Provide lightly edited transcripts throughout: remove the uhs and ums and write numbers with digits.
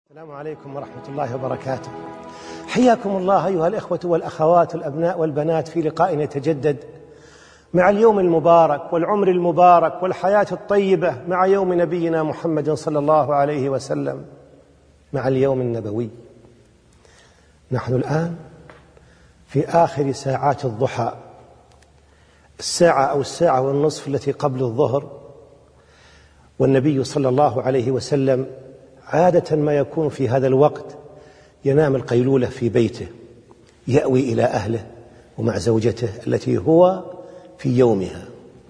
السلام عليكم ورحمة الله وبركاته. حياكم الله أيها الإخوة والأخوات والأبناء والبنات في لقاء يتجدد مع اليوم المبارك والعمر المبارك والحياة الطيبة مع يوم نبينا محمد صلى الله عليه وسلم، مع اليوم النبوي. نحن الآن في آخر ساعات الضحى، الساعة أو الساعة والنصف التي قبل الظهر، والنبي صلى الله عليه وسلم عادة ما يكون في هذا الوقت ينام القيلولة في بيته، يأوي إلى أهله ومع زوجته التي هو في يومها.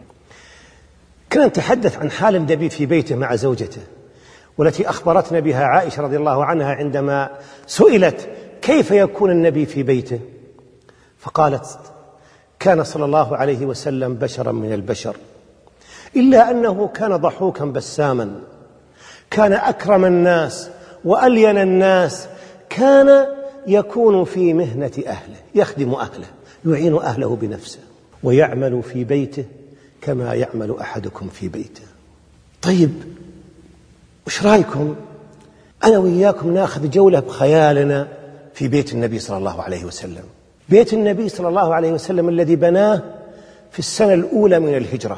كنا نتحدث عن حال النبي في بيته مع زوجته، والتي أخبرتنا بها عائشة رضي الله عنها عندما سئلت كيف يكون النبي في بيته، فقالت: كان صلى الله عليه وسلم بشرا من البشر، إلا أنه كان ضحوكا بساما، كان أكرم الناس وألين الناس، كان يكون في مهنة أهله، يخدم أهله، يعين أهله بنفسه، ويعمل في بيته كما يعمل أحدكم في بيته. طيب، وش رأيكم أنا وإياكم ناخذ جولة بخيالنا في بيت النبي صلى الله عليه وسلم، بيت النبي صلى الله عليه وسلم الذي بناه في السنة الأولى من الهجرة.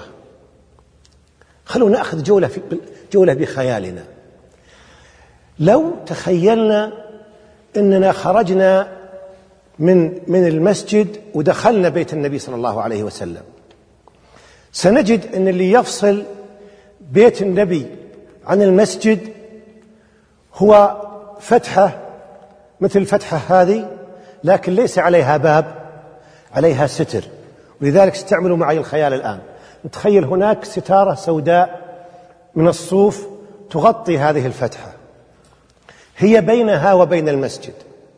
خلونا نأخذ جولة بخيالنا. لو تخيلنا أننا خرجنا من المسجد ودخلنا بيت النبي صلى الله عليه وسلم، سنجد أن اللي يفصل بيت النبي عن المسجد هو فتحة مثل الفتحة هذه، لكن ليس عليها باب، عليها ستر، ولذلك استعملوا معي الخيال الآن. نتخيل هناك ستارة سوداء من الصوف تغطي هذه الفتحة، هي بينها وبين المسجد.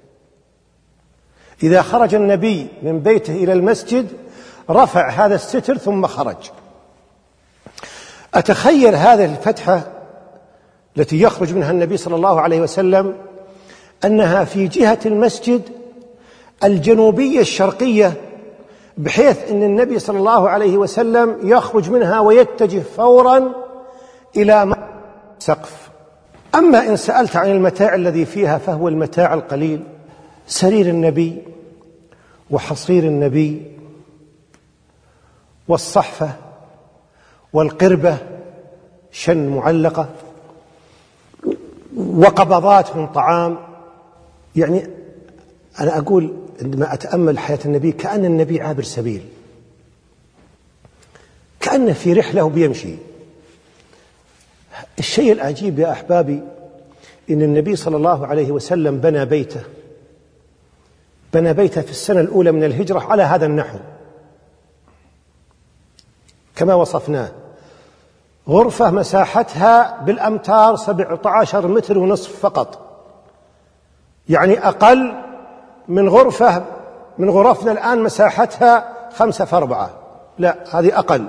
إذا خرج النبي من بيته إلى المسجد رفع هذا الستر ثم خرج. أتخيل هذه الفتحة التي يخرج منها النبي صلى الله عليه وسلم أنها في جهة المسجد الجنوبية الشرقية، بحيث أن النبي صلى الله عليه وسلم يخرج منها ويتجه فورا إلى سقف. أما إن سألت عن المتاع الذي فيها فهو المتاع القليل: سرير النبي وحصير النبي والصحفة والقربة شن معلقة وقبضات من طعام. يعني أنا أقول عندما أتأمل حياة النبي كأن النبي عابر سبيل، كأنه في رحلة وبيمشي. الشيء العجيب يا أحبابي إن النبي صلى الله عليه وسلم بنى بيته في السنة الأولى من الهجرة على هذا النحو كما وصفناه. غرفة مساحتها بالأمتار 17 متر ونصف فقط، يعني أقل من غرفة من غرفنا الآن مساحتها 5×4، لا، هذه أقل.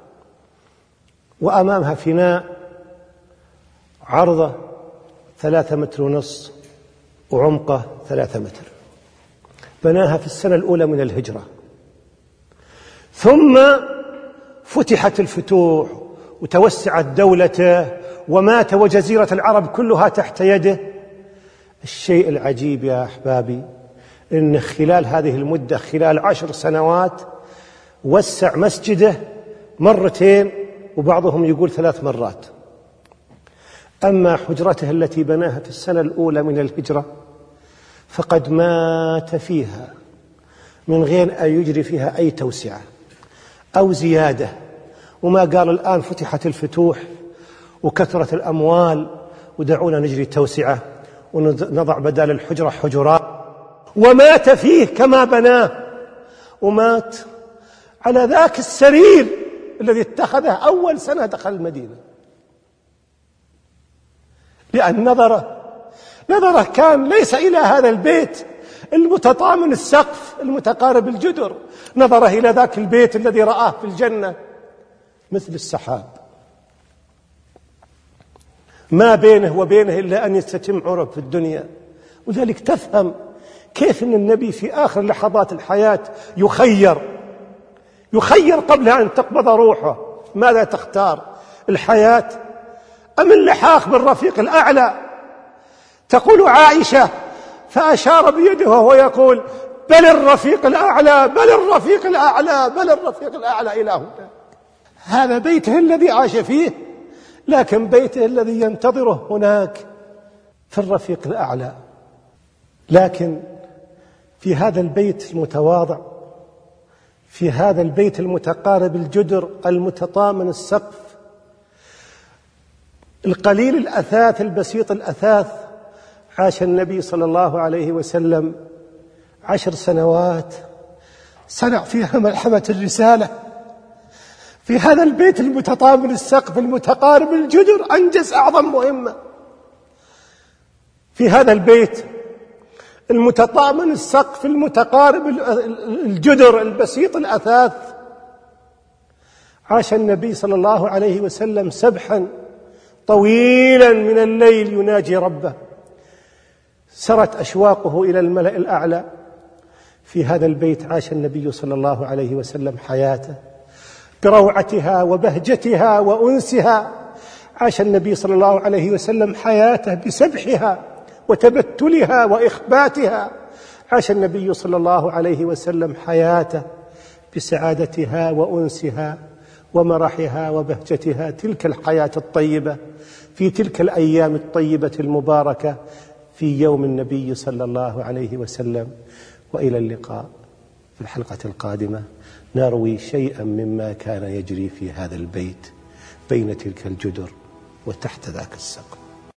وأمامها فناء عرضه 3 متر ونصف وعمقه 3 متر. بناها في السنة الأولى من الهجرة، ثم فتحت الفتوح وتوسعت دولته ومات وجزيرة العرب كلها تحت يده. الشيء العجيب يا أحبابي إن خلال هذه المدة، خلال 10 سنوات، وسع مسجده 2 وبعضهم يقول 3 مرات. أما حجرته التي بناها في السنة الأولى من الهجرة فقد مات فيها من غير أن يجري فيها أي توسعة أو زيادة. وما قال الآن فتحت الفتوح وكثرت الأموال ودعونا نجري توسعة ونضع بدال الحجرة حجرات، ومات فيه كما بناه، ومات على ذاك السرير الذي اتخذه أول سنة دخل المدينة، لأن نظره كان ليس إلى هذا البيت المتطامن السقف المتقارب الجدر، نظره إلى ذاك البيت الذي رآه في الجنة مثل السحاب، ما بينه وبينه إلا أن يستتم عرب في الدنيا. ولذلك تفهم كيف أن النبي في آخر لحظات الحياة يخير قبل أن تقبض روحه: ماذا تختار، الحياة أم اللحاق بالرفيق الأعلى؟ تقول عائشة: فأشار بيده وهو يقول: بل الرفيق الأعلى، بل الرفيق الأعلى، بل الرفيق الأعلى إلى هنا. هذا بيته الذي عاش فيه، لكن بيته الذي ينتظره هناك في الرفيق الأعلى. لكن في هذا البيت المتواضع، في هذا البيت المتقارب الجدر المتطامن السقف القليل الأثاث البسيط الأثاث، عاش النبي صلى الله عليه وسلم 10 سنوات صنع فيها ملحمة الرسالة. في هذا البيت المتطامن السقف المتقارب الجدر أنجز أعظم مهمة. في هذا البيت المتطامن السقف المتقارب الجدر البسيط الأثاث عاش النبي صلى الله عليه وسلم سبحا طويلا من الليل يناجي ربه، سرت أشواقه إلى الملأ الأعلى. في هذا البيت عاش النبي صلى الله عليه وسلم حياته بروعتها وبهجتها وأنسها. عاش النبي صلى الله عليه وسلم حياته بسبحها وتبتلها وإخباتها. عاش النبي صلى الله عليه وسلم حياته بسعادتها وأنسها ومرحها وبهجتها. تلك الحياة الطيبة في تلك الأيام الطيبة المباركة في يوم النبي صلى الله عليه وسلم. وإلى اللقاء في الحلقة القادمة نروي شيئا مما كان يجري في هذا البيت بين تلك الجدر وتحت ذاك السقف.